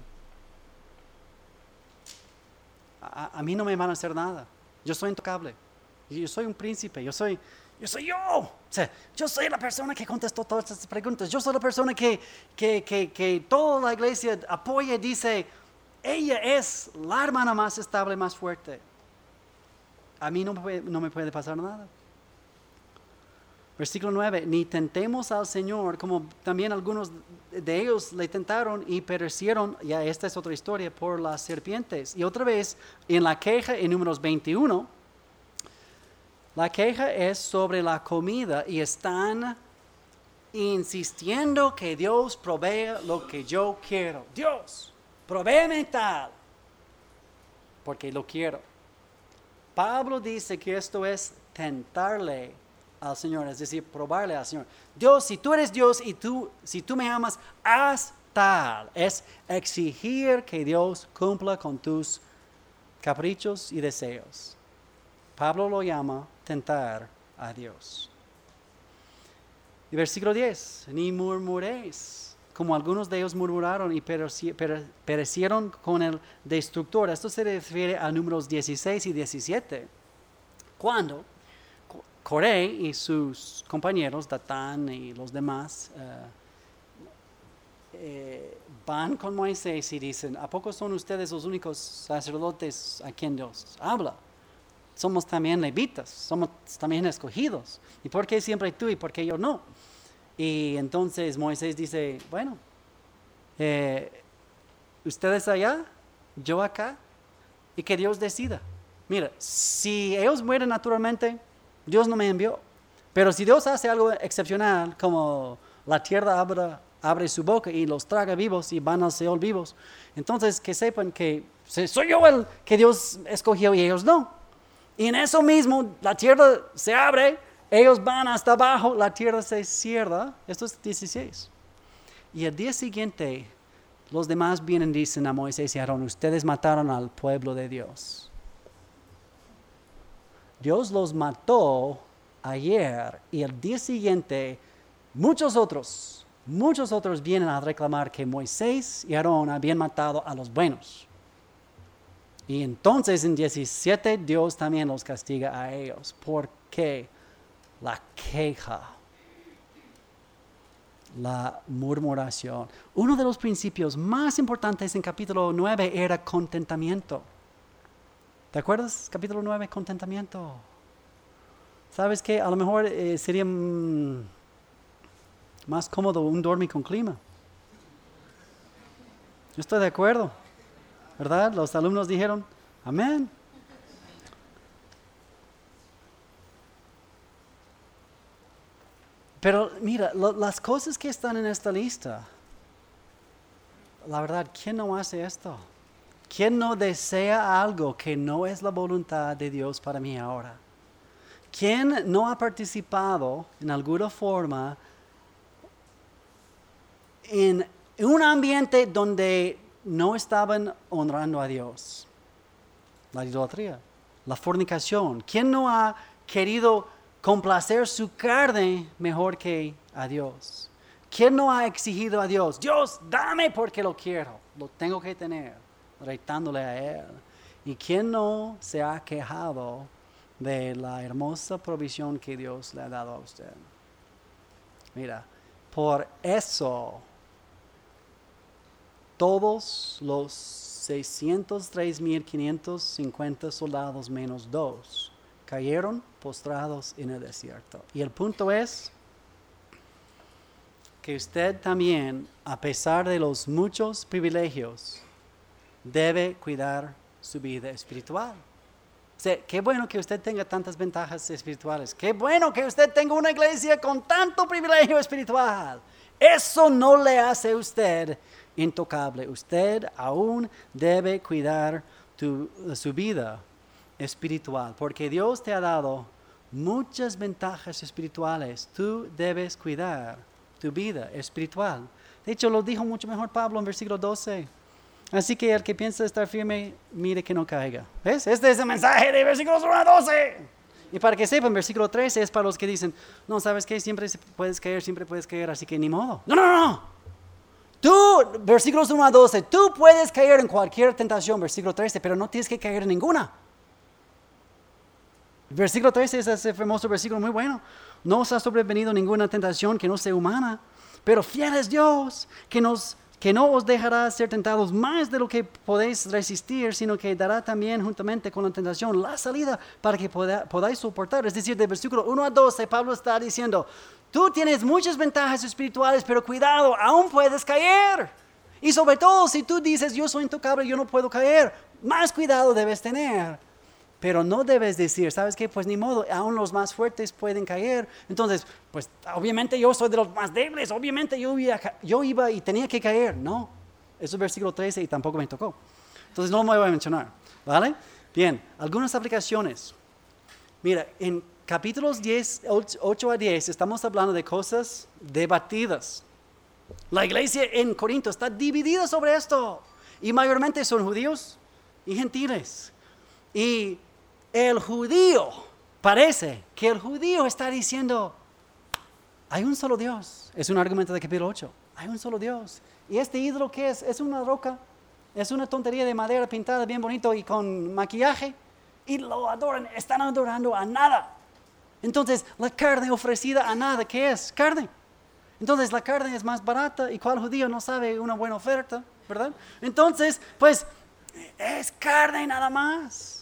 a, a mí no me van a hacer nada, yo soy intocable, yo soy un príncipe, yo soy, yo soy yo, o sea, yo soy la persona que contestó todas estas preguntas, yo soy la persona que, que, que, que toda la iglesia apoya y dice, ella es la hermana más estable, más fuerte, a mí no me puede, no me puede pasar nada. Versículo nueve, ni tentemos al Señor, como también algunos de ellos le tentaron y perecieron, ya esta es otra historia, por las serpientes. Y otra vez, en la queja en números veintiuno, la queja es sobre la comida y están insistiendo que Dios provea lo que yo quiero. Dios, provéeme tal, porque lo quiero. Pablo dice que esto es tentarle al Señor, es decir, probarle al Señor. Dios, si tú eres Dios y tú, si tú me amas, haz tal. Es exigir que Dios cumpla con tus caprichos y deseos. Pablo lo llama tentar a Dios. Y versículo diez, ni murmuréis, como algunos de ellos murmuraron y perecieron con el destructor. Esto se refiere a números dieciséis y diecisiete. Cuando Coré y sus compañeros, Datán y los demás, uh, eh, van con Moisés y dicen, ¿a poco son ustedes los únicos sacerdotes a quien Dios habla? Somos también levitas, somos también escogidos. ¿Y por qué siempre tú y por qué yo no? Y entonces Moisés dice, bueno, eh, ustedes allá, yo acá, y que Dios decida. Mira, si ellos mueren naturalmente, Dios no me envió. Pero si Dios hace algo excepcional, como la tierra abre, abre su boca y los traga vivos y van al Seol vivos, entonces que sepan que soy yo el que Dios escogió y ellos no. Y en eso mismo, la tierra se abre, ellos van hasta abajo, la tierra se cierra. Esto es dieciséis. Y el día siguiente, los demás vienen y dicen a Moisés y Aarón, ustedes mataron al pueblo de Dios. Dios los mató ayer y el día siguiente, muchos otros, muchos otros vienen a reclamar que Moisés y Aarón habían matado a los buenos. Y entonces en diecisiete Dios también los castiga a ellos. ¿Por qué? La queja, la murmuración. Uno de los principios más importantes en capítulo nueve era contentamiento. ¿Te acuerdas? Capítulo nueve, contentamiento. ¿Sabes qué? A lo mejor eh, sería mm, más cómodo un dormir con clima. Yo estoy de acuerdo. ¿Verdad? Los alumnos dijeron, amén. Pero mira, lo, las cosas que están en esta lista, la verdad, ¿quién no hace esto? ¿Quién no desea algo que no es la voluntad de Dios para mí ahora? ¿Quién no ha participado en alguna forma en un ambiente donde no estaban honrando a Dios? La idolatría, la fornicación. ¿Quién no ha querido complacer su carne mejor que a Dios? ¿Quién no ha exigido a Dios? Dios, dame porque lo quiero, lo tengo que tener, retándole a Él. ¿Y quién no se ha quejado de la hermosa provisión que Dios le ha dado a usted? Mira, por eso todos los seiscientos tres mil quinientos cincuenta soldados menos dos cayeron postrados en el desierto. Y el punto es que usted también, a pesar de los muchos privilegios, debe cuidar su vida espiritual. O sea, qué bueno que usted tenga tantas ventajas espirituales. Qué bueno que usted tenga una iglesia con tanto privilegio espiritual. Eso no le hace a usted intocable. Usted aún debe cuidar tu, su vida espiritual, porque Dios te ha dado muchas ventajas espirituales. Tú debes cuidar tu vida espiritual. De hecho, lo dijo mucho mejor Pablo en versículo doce. Así que el que piensa estar firme, mire que no caiga. ¿Ves? Este es el mensaje de versículos uno a doce. Y para que sepan, versículo trece es para los que dicen, no, ¿sabes qué? Siempre puedes caer, siempre puedes caer, así que ni modo. No, no, no. Tú, versículos uno a doce, tú puedes caer en cualquier tentación, versículo trece, pero no tienes que caer en ninguna. Versículo trece es ese famoso versículo muy bueno. No os ha sobrevenido ninguna tentación que no sea humana, pero fiel es Dios, que, nos, que no os dejará ser tentados más de lo que podéis resistir, sino que dará también juntamente con la tentación la salida para que poda, podáis soportar. Es decir, de versículo uno a doce, Pablo está diciendo, tú tienes muchas ventajas espirituales, pero cuidado, aún puedes caer. Y sobre todo, si tú dices, yo soy intocable, yo no puedo caer, más cuidado debes tener. Pero no debes decir, ¿sabes qué? Pues ni modo, aún los más fuertes pueden caer. Entonces, pues obviamente yo soy de los más débiles, obviamente yo iba, yo iba y tenía que caer. No, eso es versículo trece y tampoco me tocó. Entonces no me voy a mencionar, ¿vale? Bien, algunas aplicaciones. Mira, en capítulos diez, ocho a diez estamos hablando de cosas debatidas. La iglesia en Corinto está dividida sobre esto. Y mayormente son judíos y gentiles. Y el judío, parece que el judío está diciendo, hay un solo Dios. Es un argumento de capítulo ocho. Hay un solo Dios. ¿Y este ídolo qué es? Es una roca. Es una tontería de madera pintada bien bonito y con maquillaje. Y lo adoran. Están adorando a nada. Entonces, la carne ofrecida a nada, ¿qué es? Carne. Entonces, la carne es más barata. ¿Y cuál judío no sabe una buena oferta? ¿Verdad? Entonces, pues, es carne nada más.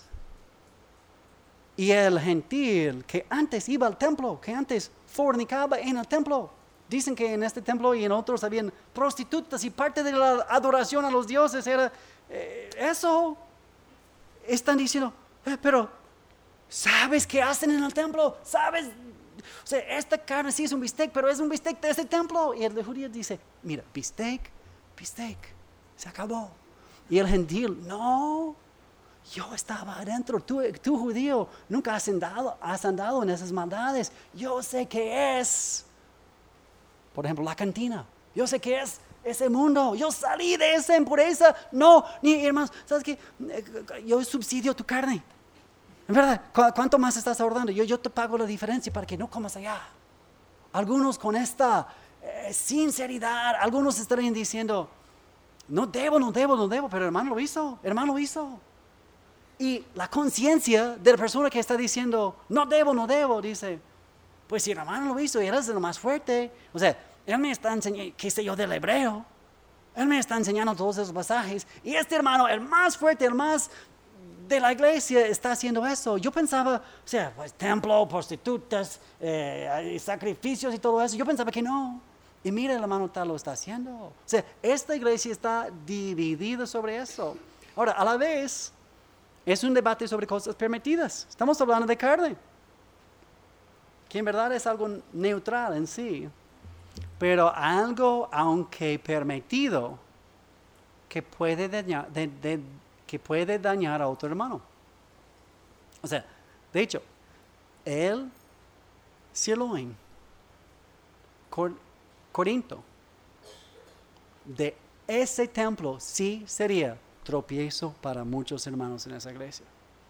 Y el gentil que antes iba al templo, que antes fornicaba en el templo. Dicen que en este templo y en otros habían prostitutas y parte de la adoración a los dioses era eh, eso. Están diciendo, eh, pero ¿sabes qué hacen en el templo? ¿Sabes? O sea, esta carne sí es un bistec, pero es un bistec de ese templo. Y el de judío dice, mira, bistec, bistec, se acabó. Y el gentil, no. Yo estaba adentro, tú, tú judío, nunca has andado, has andado en esas maldades. Yo sé qué es, por ejemplo, la cantina. Yo sé qué es ese mundo. Yo salí de esa impureza. No, ni hermanos, ¿sabes qué? Yo subsidio tu carne. En verdad, ¿cuánto más estás ahorrando? Yo, yo te pago la diferencia para que no comas allá. Algunos con esta eh, sinceridad, algunos estarían diciendo, no debo, no debo, no debo, pero hermano lo hizo, hermano lo hizo. Y la conciencia de la persona que está diciendo, no debo, no debo, dice, pues si el hermano lo hizo y eres de lo más fuerte, o sea, él me está enseñando, qué sé yo, del hebreo, él me está enseñando todos esos pasajes, y este hermano, el más fuerte, el más de la iglesia, está haciendo eso. Yo pensaba, o sea, pues templo, prostitutas, eh, sacrificios y todo eso, yo pensaba que no. Y mira, el hermano tal lo está haciendo. O sea, esta iglesia está dividida sobre eso. Ahora, a la vez, es un debate sobre cosas permitidas. Estamos hablando de carne, que en verdad es algo neutral en sí, pero algo, aunque permitido, que puede dañar, de, de, que puede dañar a otro hermano. O sea, de hecho, el Siloín, Cor, Corinto, de ese templo sí sería tropiezo para muchos hermanos en esa iglesia.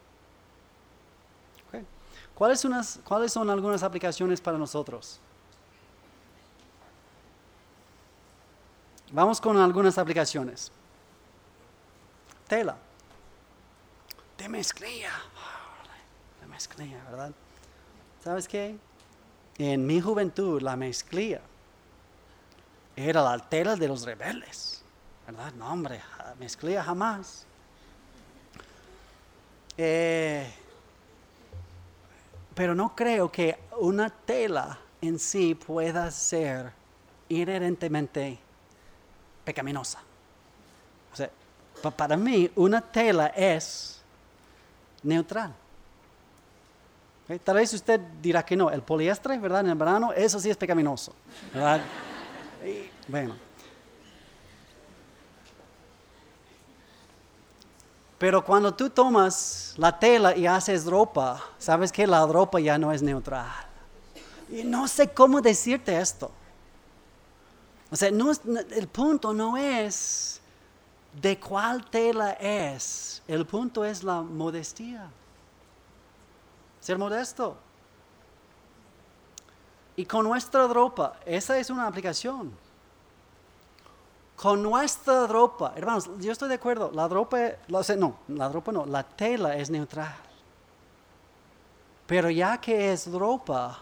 Okay. ¿Cuáles, unas, ¿Cuáles son algunas aplicaciones para nosotros? Vamos con algunas aplicaciones. Tela. De mezclilla. De mezclilla, ¿verdad? ¿Sabes qué? En mi juventud la mezclilla era la tela de los rebeldes. ¿Verdad? No, hombre, mezclilla jamás. Eh, pero no creo que una tela en sí pueda ser inherentemente pecaminosa. O sea, pa- para mí una tela es neutral. ¿Okay? Tal vez usted dirá que no, el poliéster, ¿verdad? En el verano, eso sí es pecaminoso, ¿verdad? Y, bueno. Pero cuando tú tomas la tela y haces ropa, sabes que la ropa ya no es neutral. Y no sé cómo decirte esto. O sea, no es, el punto no es de cuál tela es. El punto es la modestia. Ser modesto. Y con nuestra ropa, esa es una aplicación. Con nuestra ropa, hermanos, yo estoy de acuerdo, la ropa, la, o sea, no, la ropa no, la tela es neutral. Pero ya que es ropa,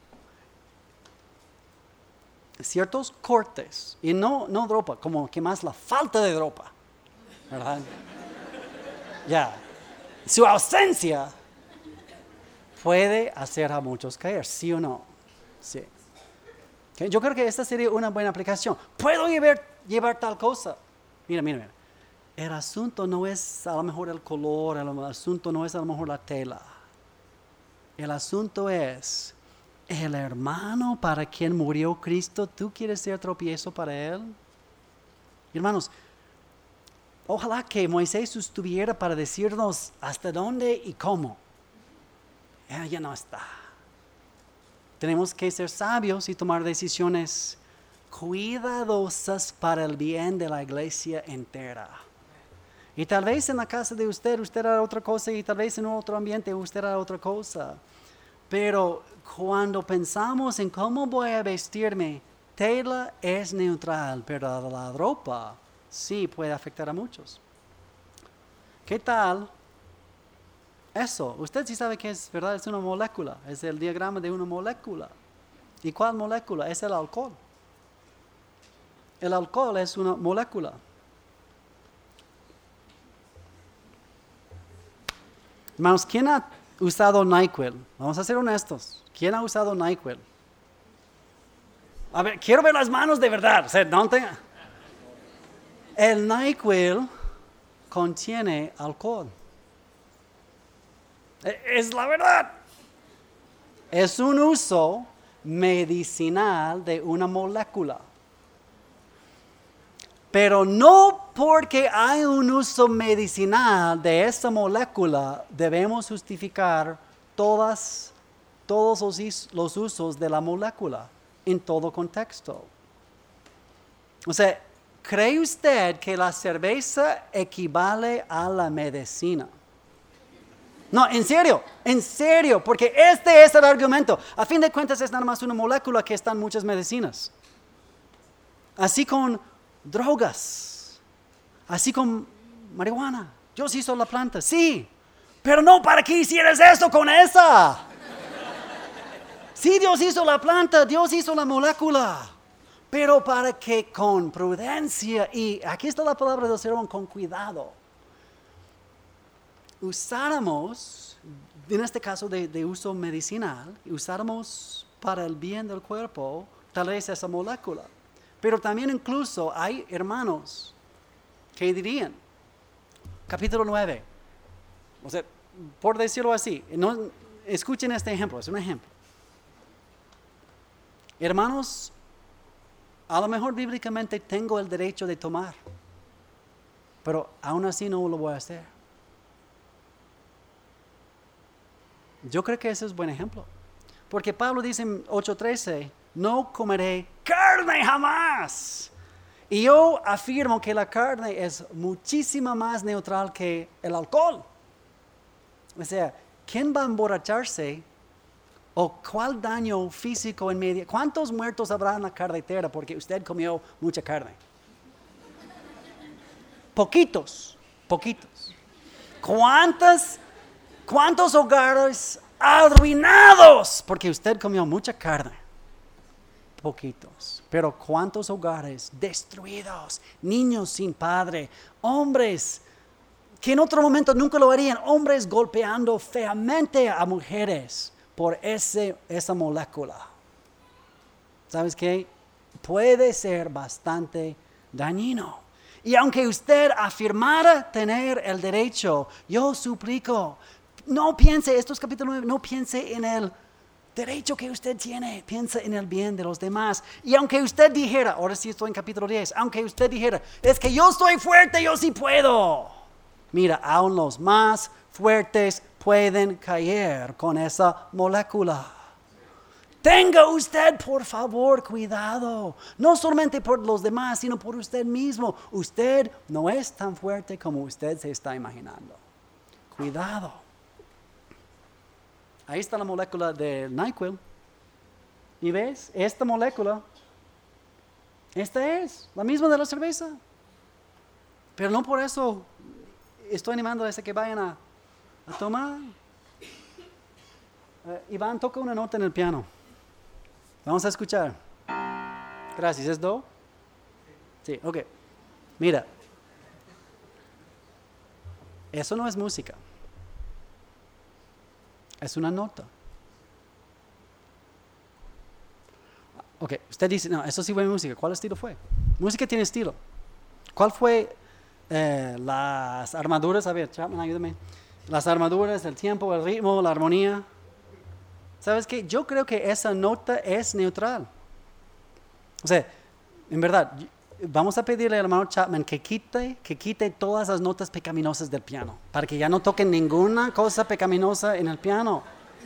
ciertos cortes, y no, no ropa, como que más la falta de ropa, ¿verdad? Ya, su ausencia puede hacer a muchos caer, ¿sí o no? Sí. Okay, yo creo que esta sería una buena aplicación. ¿Puedo llevar, llevar tal cosa? Mira, mira, mira. el asunto no es a lo mejor el color, el asunto no es a lo mejor la tela. El asunto es el hermano para quien murió Cristo. ¿Tú quieres ser tropiezo para él? Hermanos, ojalá que Moisés estuviera para decirnos hasta dónde y cómo. Él ya no está. Tenemos que ser sabios y tomar decisiones cuidadosas para el bien de la iglesia entera. Y tal vez en la casa de usted, usted hará otra cosa, y tal vez en otro ambiente usted hará otra cosa. Pero cuando pensamos en cómo voy a vestirme, tela es neutral, pero la ropa sí puede afectar a muchos. ¿Qué tal eso? Usted sí sabe que es, ¿verdad? Es una molécula, es el diagrama de una molécula. ¿Y cuál molécula? Es el alcohol. El alcohol es una molécula. Hermanos, ¿quién ha usado NyQuil? Vamos a ser honestos. ¿Quién ha usado NyQuil? A ver, quiero ver las manos de verdad. O sea, no tenga. El NyQuil contiene alcohol. Es la verdad. Es un uso medicinal de una molécula. Pero no porque hay un uso medicinal de esa molécula debemos justificar todas, todos los, los usos de la molécula en todo contexto. O sea, ¿cree usted que la cerveza equivale a la medicina? No, en serio, en serio, porque este es el argumento. A fin de cuentas es nada más una molécula que está en muchas medicinas. Así con drogas, así con marihuana. Dios hizo la planta, sí, pero no para que hicieras esto con esa. Sí, Dios hizo la planta, Dios hizo la molécula, pero para que con prudencia, y aquí está la palabra del sermón, con cuidado, usáramos, en este caso de, de uso medicinal, usáramos para el bien del cuerpo, tal vez esa molécula. Pero también incluso hay hermanos que dirían, capítulo nueve, o sea, por decirlo así, no, escuchen este ejemplo, es un ejemplo. Hermanos, a lo mejor bíblicamente tengo el derecho de tomar, pero aún así no lo voy a hacer. Yo creo que ese es un buen ejemplo, porque Pablo dice en ocho trece, no comeré carne jamás. Y yo afirmo que la carne es muchísimo más neutral que el alcohol. O sea, ¿quién va a emborracharse? ¿O cuál daño físico en medio? ¿Cuántos muertos habrá en la carretera porque usted comió mucha carne? Poquitos, poquitos. ¿Cuántas, cuántos hogares arruinados porque usted comió mucha carne? Poquitos, pero cuántos hogares destruidos, niños sin padre, hombres que en otro momento nunca lo harían, hombres golpeando feamente a mujeres por ese, esa molécula. ¿Sabes qué? Puede ser bastante dañino. Y aunque usted afirmara tener el derecho, yo suplico, no piense, esto es capítulo nueve, no piense en el derecho que usted tiene, piensa en el bien de los demás. Y aunque usted dijera, ahora sí estoy en capítulo diez, aunque usted dijera, es que yo estoy fuerte, yo sí puedo. Mira, aún los más fuertes pueden caer con esa molécula. Tenga usted, por favor, cuidado. No solamente por los demás, sino por usted mismo. Usted no es tan fuerte como usted se está imaginando. Cuidado. Ahí está la molécula del NyQuil. ¿Y ves? Esta molécula, esta es la misma de la cerveza. Pero no por eso estoy animando a que vayan a, a tomar. Uh, Iván, toca una nota en el piano. Vamos a escuchar. Gracias. ¿Es do? Sí, ok. Mira. Eso no es música. Es una nota. Ok, usted dice, no, eso sí fue música. ¿Cuál estilo fue? Música tiene estilo. ¿Cuál fue eh, las armaduras, a ver, Chapman, ayúdame. Las armaduras, el tiempo, el ritmo, la armonía. ¿Sabes qué? Yo creo que esa nota es neutral. O sea, en verdad, vamos a pedirle al hermano Chapman que quite, que quite todas las notas pecaminosas del piano, para que ya no toquen ninguna cosa pecaminosa en el piano.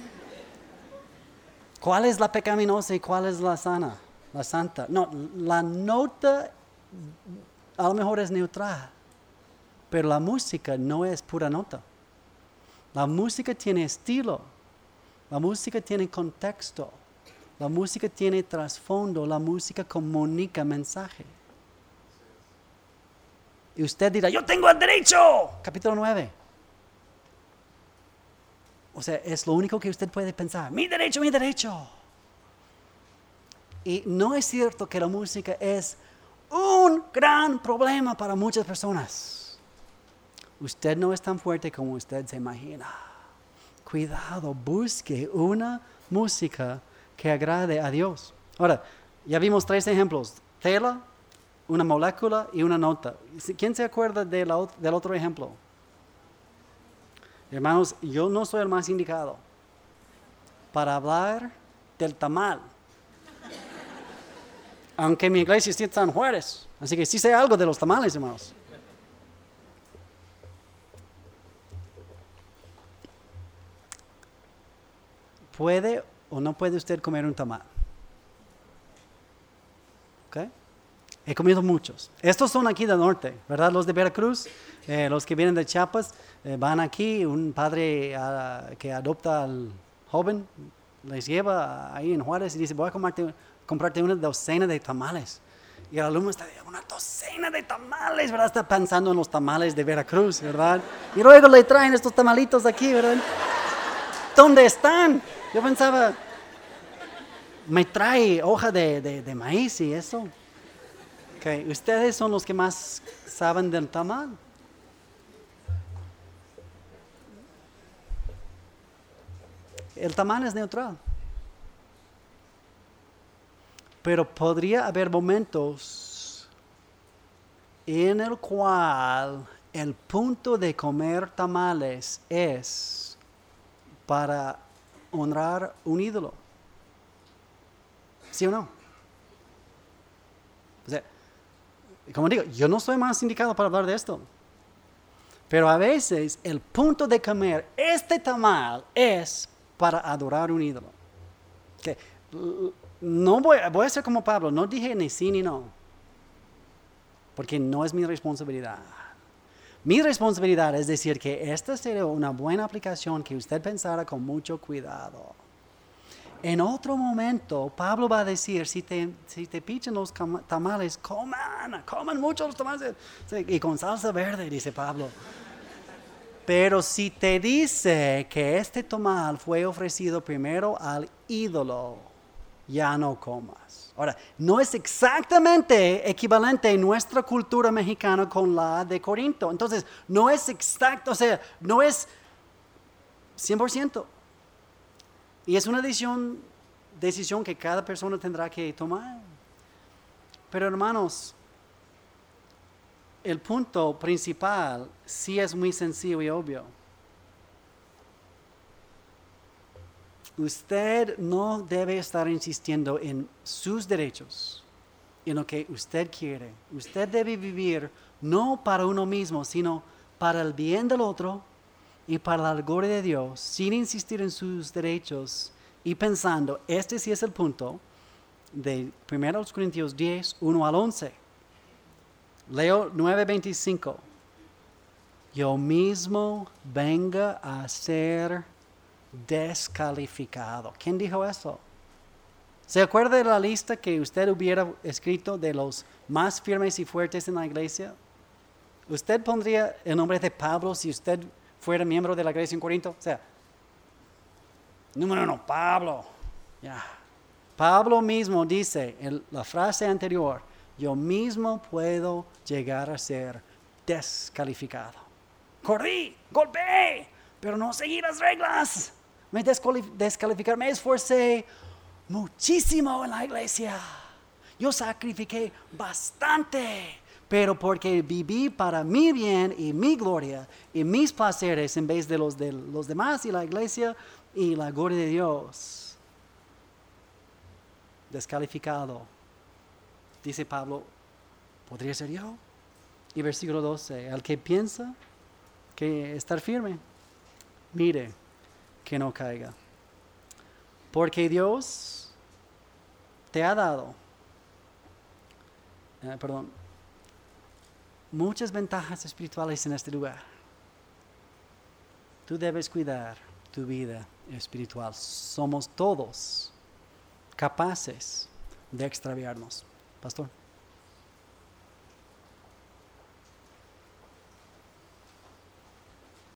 ¿Cuál es la pecaminosa y cuál es la sana, la santa? No, la nota a lo mejor es neutral, pero la música no es pura nota. La música tiene estilo, la música tiene contexto, la música tiene trasfondo, la música comunica mensaje. Y usted dirá, yo tengo el derecho, capítulo nueve. O sea, es lo único que usted puede pensar, mi derecho, mi derecho. Y no es cierto que la música es un gran problema para muchas personas. Usted no es tan fuerte como usted se imagina. Cuidado, busque una música que agrade a Dios. Ahora, ya vimos tres ejemplos, tela, una molécula y una nota. ¿Quién se acuerda de la, del otro ejemplo? Hermanos, yo no soy el más indicado para hablar del tamal. Aunque mi iglesia está en San Juárez, así que sí sé algo de los tamales, hermanos. ¿Puede o no puede usted comer un tamal? ¿Ok? He comido muchos. Estos son aquí del norte, ¿verdad? Los de Veracruz, eh, los que vienen de Chiapas, eh, van aquí, un padre uh, que adopta al joven, les lleva ahí en Juárez y dice, voy a comprarte, comprarte una docena de tamales. Y el alumno está, una docena de tamales, ¿verdad? Está pensando en los tamales de Veracruz, ¿verdad? Y luego le traen estos tamalitos aquí, ¿verdad? ¿Dónde están? Yo pensaba, me trae hoja de, de, de maíz y eso. Okay. Ustedes son los que más saben del tamal. El tamal es neutral. Pero podría haber momentos en el cual el punto de comer tamales es para honrar un ídolo. ¿Sí o no? O sea, como digo, yo no soy más indicado para hablar de esto. Pero a veces el punto de comer este tamal es para adorar un ídolo. Okay. No voy, voy a ser como Pablo, no dije ni sí ni no. Porque no es mi responsabilidad. Mi responsabilidad es decir que esta sería una buena aplicación que usted pensara con mucho cuidado. En otro momento, Pablo va a decir, si te, si te pichan los tamales, coman, coman mucho los tamales. Y con salsa verde, dice Pablo. Pero si te dice que este tamal fue ofrecido primero al ídolo, ya no comas. Ahora, no es exactamente equivalente en nuestra cultura mexicana con la de Corinto. Entonces, no es exacto, o sea, no es cien por ciento. Y es una decisión, decisión que cada persona tendrá que tomar. Pero hermanos, el punto principal sí es muy sencillo y obvio. Usted no debe estar insistiendo en sus derechos, en lo que usted quiere. Usted debe vivir no para uno mismo, sino para el bien del otro y para la gloria de Dios, sin insistir en sus derechos y pensando, este sí es el punto de primero Corintios diez, uno al once. Leo nueve veinticinco. Yo mismo venga a ser descalificado. ¿Quién dijo eso? ¿Se acuerda de la lista que usted hubiera escrito de los más firmes y fuertes en la iglesia? ¿Usted pondría el nombre de Pablo si usted fuera miembro de la iglesia en Corinto? O sea, número uno, Pablo. Yeah. Pablo mismo dice en la frase anterior, yo mismo puedo llegar a ser descalificado. Corrí, golpeé, pero no seguí las reglas. Me descalificaron, me esforcé muchísimo en la iglesia. Yo sacrifiqué bastante, pero porque viví para mi bien y mi gloria y mis placeres en vez de los de los demás y la iglesia y la gloria de Dios. Descalificado. Dice Pablo, ¿podría ser yo? Y versículo doce, al que piensa que estar firme, mire que no caiga. Porque Dios te ha dado, eh, perdón, muchas ventajas espirituales en este lugar. Tú debes cuidar tu vida espiritual. Somos todos capaces de extraviarnos. Pastor.